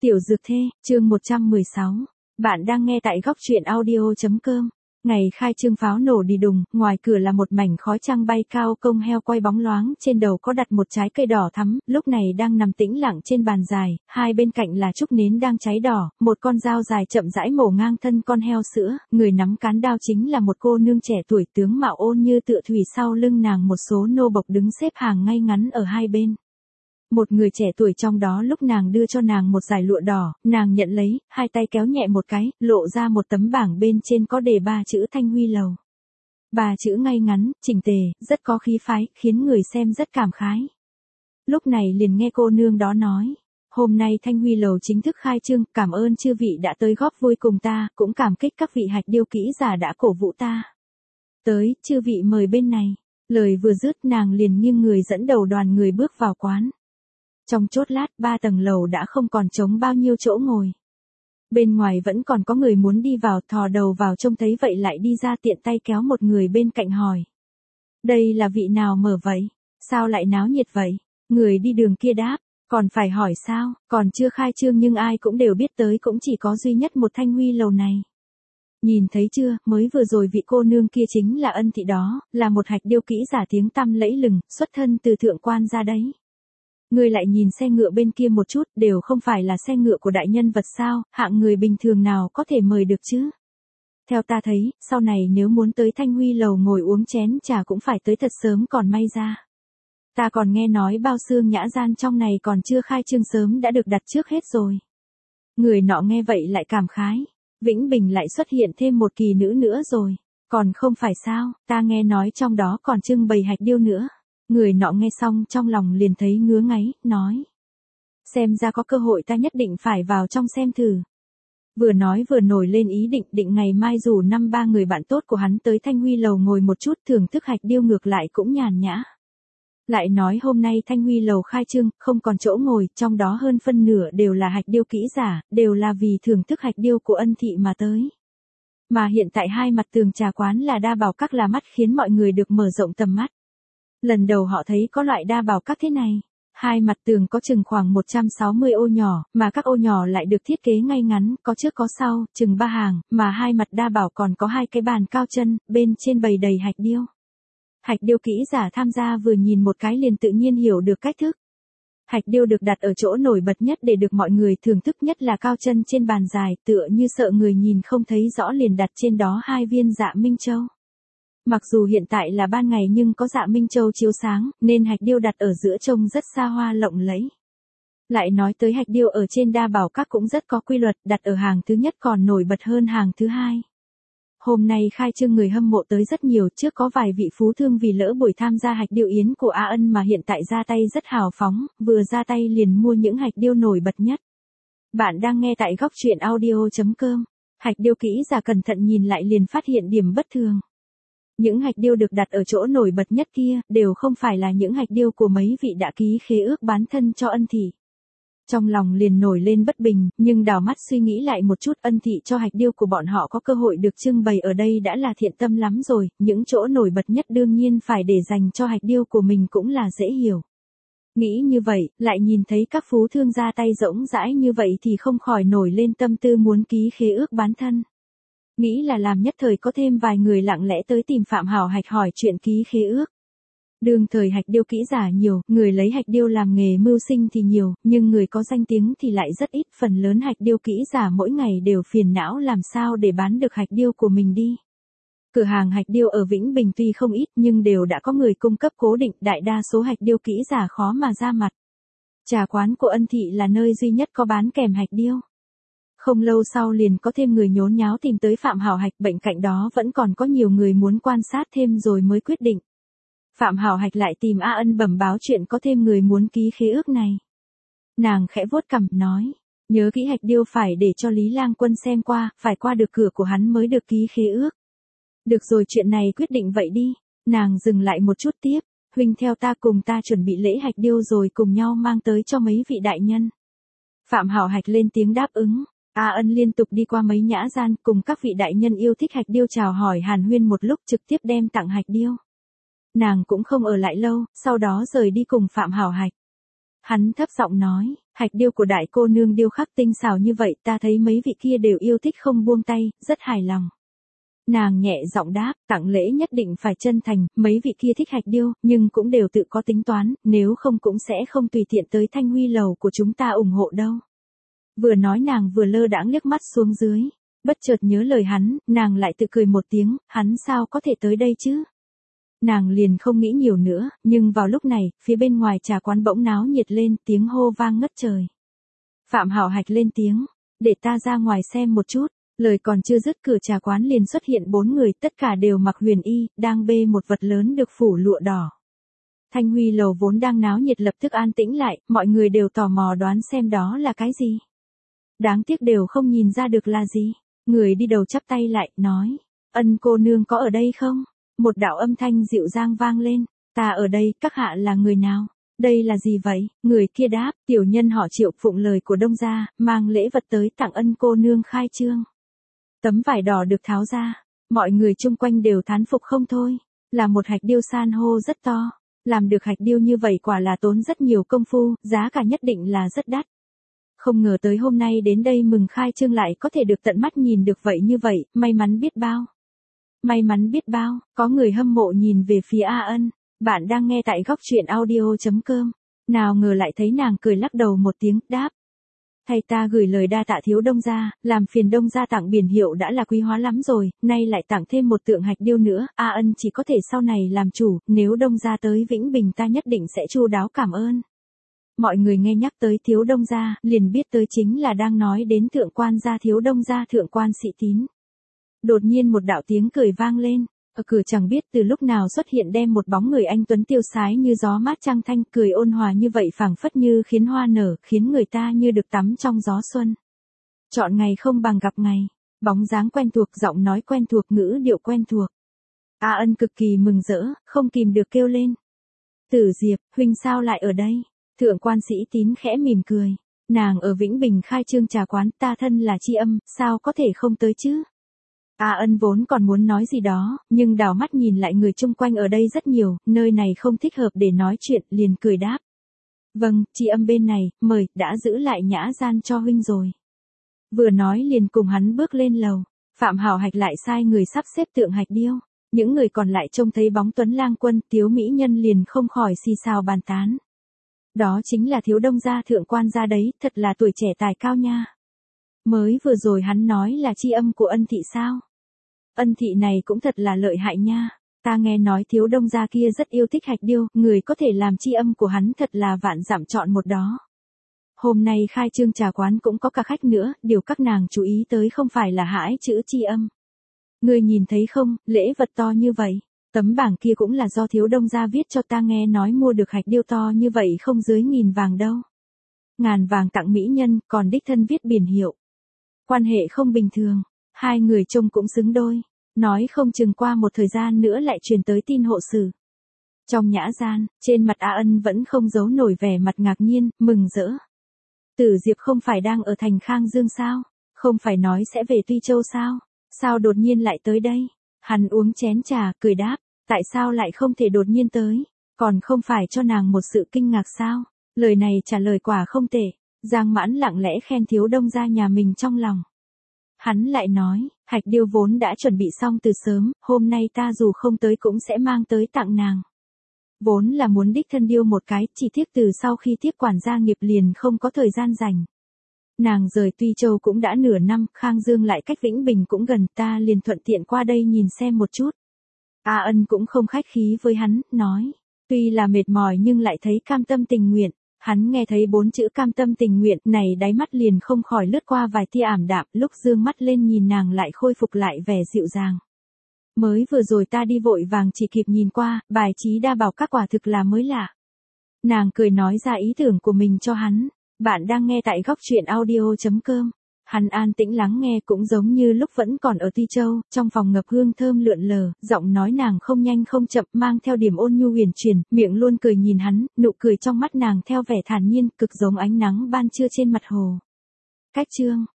Tiểu Dược Thê, chương 116. Bạn đang nghe tại góc truyện audio.com. Ngày khai trương pháo nổ đi đùng, ngoài cửa là một mảnh khói trăng bay cao, công heo quay bóng loáng, trên đầu có đặt một trái cây đỏ thắm, lúc này đang nằm tĩnh lặng trên bàn dài, hai bên cạnh là trúc nến đang cháy đỏ, một con dao dài chậm rãi mổ ngang thân con heo sữa, người nắm cán đao chính là một cô nương trẻ tuổi, tướng mạo ôn như tựa thủy, sau lưng nàng một số nô bộc đứng xếp hàng ngay ngắn ở hai bên. Một người trẻ tuổi trong đó lúc nàng đưa cho nàng một dải lụa đỏ, nàng nhận lấy, hai tay kéo nhẹ một cái, lộ ra một tấm bảng bên trên có đề 3 chữ Thanh Huy Lầu. 3 chữ ngay ngắn, chỉnh tề, rất có khí phái, khiến người xem rất cảm khái. Lúc này liền nghe cô nương đó nói, hôm nay Thanh Huy Lầu chính thức khai trương, cảm ơn chư vị đã tới góp vui cùng ta, cũng cảm kích các vị hạch điêu kỹ giả đã cổ vũ ta. Tới, chư vị mời bên này. Lời vừa dứt nàng liền nghiêng người dẫn đầu đoàn người bước vào quán. Trong chốt lát 3 tầng lầu đã không còn trống bao nhiêu chỗ ngồi. Bên ngoài vẫn còn có người muốn đi vào, thò đầu vào trông thấy vậy lại đi ra, tiện tay kéo một người bên cạnh hỏi. Đây là vị nào mở vậy? Sao lại náo nhiệt vậy? Người đi đường kia đáp, còn phải hỏi sao, còn chưa khai trương nhưng ai cũng đều biết tới, cũng chỉ có duy nhất một Thanh Huy Lầu này. Nhìn thấy chưa, mới vừa rồi vị cô nương kia chính là Ân Thị đó, là một hạch điêu kỹ giả tiếng tăm lẫy lừng, xuất thân từ thượng quan ra đấy. Ngươi lại nhìn xe ngựa bên kia một chút, đều không phải là xe ngựa của đại nhân vật sao, hạng người bình thường nào có thể mời được chứ. Theo ta thấy, sau này nếu muốn tới Thanh Huy Lầu ngồi uống chén trà cũng phải tới thật sớm còn may ra. Ta còn nghe nói bao xương nhã gian trong này còn chưa khai trương sớm đã được đặt trước hết rồi. Người nọ nghe vậy lại cảm khái, Vĩnh Bình lại xuất hiện thêm một kỳ nữ nữa rồi, còn không phải sao, ta nghe nói trong đó còn trưng bày hạch điêu nữa. Người nọ nghe xong trong lòng liền thấy ngứa ngáy, nói. Xem ra có cơ hội ta nhất định phải vào trong xem thử. Vừa nói vừa nổi lên ý định ngày mai rủ 5-3 người bạn tốt của hắn tới Thanh Huy Lầu ngồi một chút, thưởng thức hạch điêu, ngược lại cũng nhàn nhã. Lại nói hôm nay Thanh Huy Lầu khai trương, không còn chỗ ngồi, trong đó hơn phân nửa đều là hạch điêu kỹ giả, đều là vì thưởng thức hạch điêu của Ân Thị mà tới. Mà hiện tại hai mặt tường trà quán là đa bảo các là mắt khiến mọi người được mở rộng tầm mắt. Lần đầu họ thấy có loại đa bảo các thế này. Hai mặt tường có chừng khoảng 160 ô nhỏ, mà các ô nhỏ lại được thiết kế ngay ngắn, có trước có sau, chừng 3 hàng, mà hai mặt đa bảo còn có 2 cái bàn cao chân, bên trên bày đầy hạch điêu. Hạch điêu kỹ giả tham gia vừa nhìn một cái liền tự nhiên hiểu được cách thức. Hạch điêu được đặt ở chỗ nổi bật nhất để được mọi người thưởng thức, nhất là cao chân trên bàn dài, tựa như sợ người nhìn không thấy rõ liền đặt trên đó 2 viên dạ Minh Châu. Mặc dù hiện tại là ban ngày nhưng có dạ Minh Châu chiếu sáng, nên hạch điêu đặt ở giữa trông rất xa hoa lộng lẫy. Lại nói tới hạch điêu ở trên đa bảo các cũng rất có quy luật, đặt ở hàng thứ nhất còn nổi bật hơn hàng thứ hai. Hôm nay khai trương người hâm mộ tới rất nhiều, trước có vài vị phú thương vì lỡ buổi tham gia hạch điêu yến của A Ân mà hiện tại ra tay rất hào phóng, vừa ra tay liền mua những hạch điêu nổi bật nhất. Bạn đang nghe tại góc truyện audio.com. Hạch điêu kỹ giả cẩn thận nhìn lại liền phát hiện điểm bất thường. Những hạch điêu được đặt ở chỗ nổi bật nhất kia, đều không phải là những hạch điêu của mấy vị đã ký khế ước bán thân cho Ân Thị. Trong lòng liền nổi lên bất bình, nhưng đảo mắt suy nghĩ lại một chút, Ân Thị cho hạch điêu của bọn họ có cơ hội được trưng bày ở đây đã là thiện tâm lắm rồi, những chỗ nổi bật nhất đương nhiên phải để dành cho hạch điêu của mình cũng là dễ hiểu. Nghĩ như vậy, lại nhìn thấy các phú thương ra tay rỗng rãi như vậy thì không khỏi nổi lên tâm tư muốn ký khế ước bán thân. Nghĩ là làm nhất thời có thêm vài người lặng lẽ tới tìm Phạm Hảo Hạch hỏi chuyện ký khế ước. Đương thời hạch điêu kỹ giả nhiều, người lấy hạch điêu làm nghề mưu sinh thì nhiều, nhưng người có danh tiếng thì lại rất ít, phần lớn hạch điêu kỹ giả mỗi ngày đều phiền não làm sao để bán được hạch điêu của mình đi. Cửa hàng hạch điêu ở Vĩnh Bình tuy không ít nhưng đều đã có người cung cấp cố định, đại đa số hạch điêu kỹ giả khó mà ra mặt. Trà quán của Ân Thị là nơi duy nhất có bán kèm hạch điêu. Không lâu sau liền có thêm người nhốn nháo tìm tới Phạm Hảo Hạch, bên cạnh đó vẫn còn có nhiều người muốn quan sát thêm rồi mới quyết định. Phạm Hảo Hạch lại tìm A Ân bẩm báo chuyện có thêm người muốn ký khế ước này. Nàng khẽ vuốt cằm nói, nhớ kỹ hạch điêu phải để cho Lý Lang Quân xem qua, phải qua được cửa của hắn mới được ký khế ước. Được rồi, chuyện này quyết định vậy đi. Nàng dừng lại một chút tiếp, huynh theo ta cùng ta chuẩn bị lễ hạch điêu rồi cùng nhau mang tới cho mấy vị đại nhân. Phạm Hảo Hạch lên tiếng đáp ứng. A Ân liên tục đi qua mấy nhã gian cùng các vị đại nhân yêu thích hạch điêu chào hỏi hàn huyên một lúc, trực tiếp đem tặng hạch điêu. Nàng cũng không ở lại lâu, sau đó rời đi cùng Phạm Hảo Hạch. Hắn thấp giọng nói, hạch điêu của đại cô nương điêu khắc tinh xảo như vậy, ta thấy mấy vị kia đều yêu thích không buông tay, rất hài lòng. Nàng nhẹ giọng đáp, tặng lễ nhất định phải chân thành, mấy vị kia thích hạch điêu, nhưng cũng đều tự có tính toán, nếu không cũng sẽ không tùy tiện tới Thanh Huy lầu của chúng ta ủng hộ đâu. Vừa nói nàng vừa lơ đãng liếc mắt xuống dưới, bất chợt nhớ lời hắn, nàng lại tự cười một tiếng, hắn sao có thể tới đây chứ? Nàng liền không nghĩ nhiều nữa, nhưng vào lúc này, phía bên ngoài trà quán bỗng náo nhiệt lên, tiếng hô vang ngất trời. Phạm Hảo Hạch lên tiếng, để ta ra ngoài xem một chút. Lời còn chưa dứt, cửa trà quán liền xuất hiện 4 người, tất cả đều mặc huyền y, đang bê một vật lớn được phủ lụa đỏ. Thanh Huy lầu vốn đang náo nhiệt lập tức an tĩnh lại, mọi người đều tò mò đoán xem đó là cái gì. Đáng tiếc đều không nhìn ra được là gì. Người đi đầu chắp tay lại, nói, Ân cô nương có ở đây không? Một đạo âm thanh dịu dàng vang lên, ta ở đây, các hạ là người nào? Đây là gì vậy? Người kia đáp, tiểu nhân họ Triệu, phụng lời của Đông gia, mang lễ vật tới tặng Ân cô nương khai trương. Tấm vải đỏ được tháo ra, mọi người chung quanh đều thán phục không thôi, là một hạch điêu san hô rất to, làm được hạch điêu như vậy quả là tốn rất nhiều công phu, giá cả nhất định là rất đắt. Không ngờ tới hôm nay đến đây mừng khai trương lại có thể được tận mắt nhìn được vậy như vậy, may mắn biết bao. May mắn biết bao, có người hâm mộ nhìn về phía A Ân, bạn đang nghe tại góc truyện audio.com, nào ngờ lại thấy nàng cười lắc đầu một tiếng, đáp. Thay ta gửi lời đa tạ thiếu Đông gia, làm phiền Đông gia tặng biển hiệu đã là quý hóa lắm rồi, nay lại tặng thêm một tượng hạch điêu nữa, A Ân chỉ có thể sau này làm chủ, nếu Đông gia tới Vĩnh Bình ta nhất định sẽ chu đáo cảm ơn. Mọi người nghe nhắc tới thiếu Đông gia, liền biết tới chính là đang nói đến thượng quan gia thiếu Đông gia thượng quan Sĩ Tín. Đột nhiên một đạo tiếng cười vang lên, ở cửa chẳng biết từ lúc nào xuất hiện đem một bóng người anh tuấn tiêu sái như gió mát trăng thanh, cười ôn hòa như vậy phảng phất như khiến hoa nở, khiến người ta như được tắm trong gió xuân. Chọn ngày không bằng gặp ngày, bóng dáng quen thuộc, giọng nói quen thuộc, ngữ điệu quen thuộc. A Ân cực kỳ mừng rỡ, không kìm được kêu lên. Tử Diệp, huynh sao lại ở đây? Thượng quan Sĩ Tín khẽ mỉm cười, nàng ở Vĩnh Bình khai trương trà quán, ta thân là Tri Âm, sao có thể không tới chứ? A Ân vốn còn muốn nói gì đó, nhưng đảo mắt nhìn lại người chung quanh ở đây rất nhiều, nơi này không thích hợp để nói chuyện, liền cười đáp. Vâng, Tri Âm bên này, mời, đã giữ lại nhã gian cho huynh rồi. Vừa nói liền cùng hắn bước lên lầu, Phạm Hảo Hạch lại sai người sắp xếp tượng hạch điêu. Những người còn lại trông thấy bóng tuấn lang quân, tiếu mỹ nhân liền không khỏi xì xào bàn tán. Đó chính là thiếu Đông gia thượng quan gia đấy, thật là tuổi trẻ tài cao nha. Mới vừa rồi hắn nói là Tri Âm của Ân thị sao? Ân thị này cũng thật là lợi hại nha. Ta nghe nói thiếu Đông gia kia rất yêu thích hạch điêu, người có thể làm Tri Âm của hắn thật là vạn dặm chọn một đó. Hôm nay khai trương trà quán cũng có cả khách nữa, điều các nàng chú ý tới không phải là hãi chữ Tri Âm. Người nhìn thấy không, lễ vật to như vậy, tấm bảng kia cũng là do thiếu Đông gia viết cho ta, nghe nói mua được hạch điêu to như vậy không dưới 1000 vàng đâu. 1000 vàng tặng mỹ nhân, còn đích thân viết biển hiệu. Quan hệ không bình thường, hai người trông cũng xứng đôi, nói không chừng qua một thời gian nữa lại truyền tới tin hộ sử. Trong nhã gian, trên mặt A Ân vẫn không giấu nổi vẻ mặt ngạc nhiên, mừng rỡ. Tử Diệp không phải đang ở thành Khang Dương sao? Không phải nói sẽ về Tuy Châu sao? Sao đột nhiên lại tới đây? Hắn uống chén trà, cười đáp, tại sao lại không thể đột nhiên tới? Còn không phải cho nàng một sự kinh ngạc sao? Lời này trả lời quả không tệ. Giang Mãn lặng lẽ khen thiếu Đông gia nhà mình trong lòng. Hắn lại nói, hạch điêu vốn đã chuẩn bị xong từ sớm, hôm nay ta dù không tới cũng sẽ mang tới tặng nàng. Vốn là muốn đích thân điêu một cái, chỉ tiếc từ sau khi tiếp quản gia nghiệp liền không có thời gian rảnh. Nàng rời Tuy Châu cũng đã nửa năm, Khang Dương lại cách Vĩnh Bình cũng gần, ta liền thuận tiện qua đây nhìn xem một chút. A Ân cũng không khách khí với hắn, nói, tuy là mệt mỏi nhưng lại thấy cam tâm tình nguyện. Hắn nghe thấy 4 chữ cam tâm tình nguyện này, đáy mắt liền không khỏi lướt qua vài tia ảm đạm, lúc dương mắt lên nhìn nàng lại khôi phục lại vẻ dịu dàng. Mới vừa rồi ta đi vội vàng chỉ kịp nhìn qua, bài trí đa bảo các quả thực là mới lạ. Nàng cười nói ra ý tưởng của mình cho hắn. Bạn đang nghe tại góc truyện audio.com. Hắn an tĩnh lắng nghe, cũng giống như lúc vẫn còn ở Tuy Châu, trong phòng ngập hương thơm lượn lờ, giọng nói nàng không nhanh không chậm, mang theo điểm ôn nhu huyền chuyển, miệng luôn cười nhìn hắn, nụ cười trong mắt nàng theo vẻ thản nhiên, cực giống ánh nắng ban trưa trên mặt hồ. Cách chương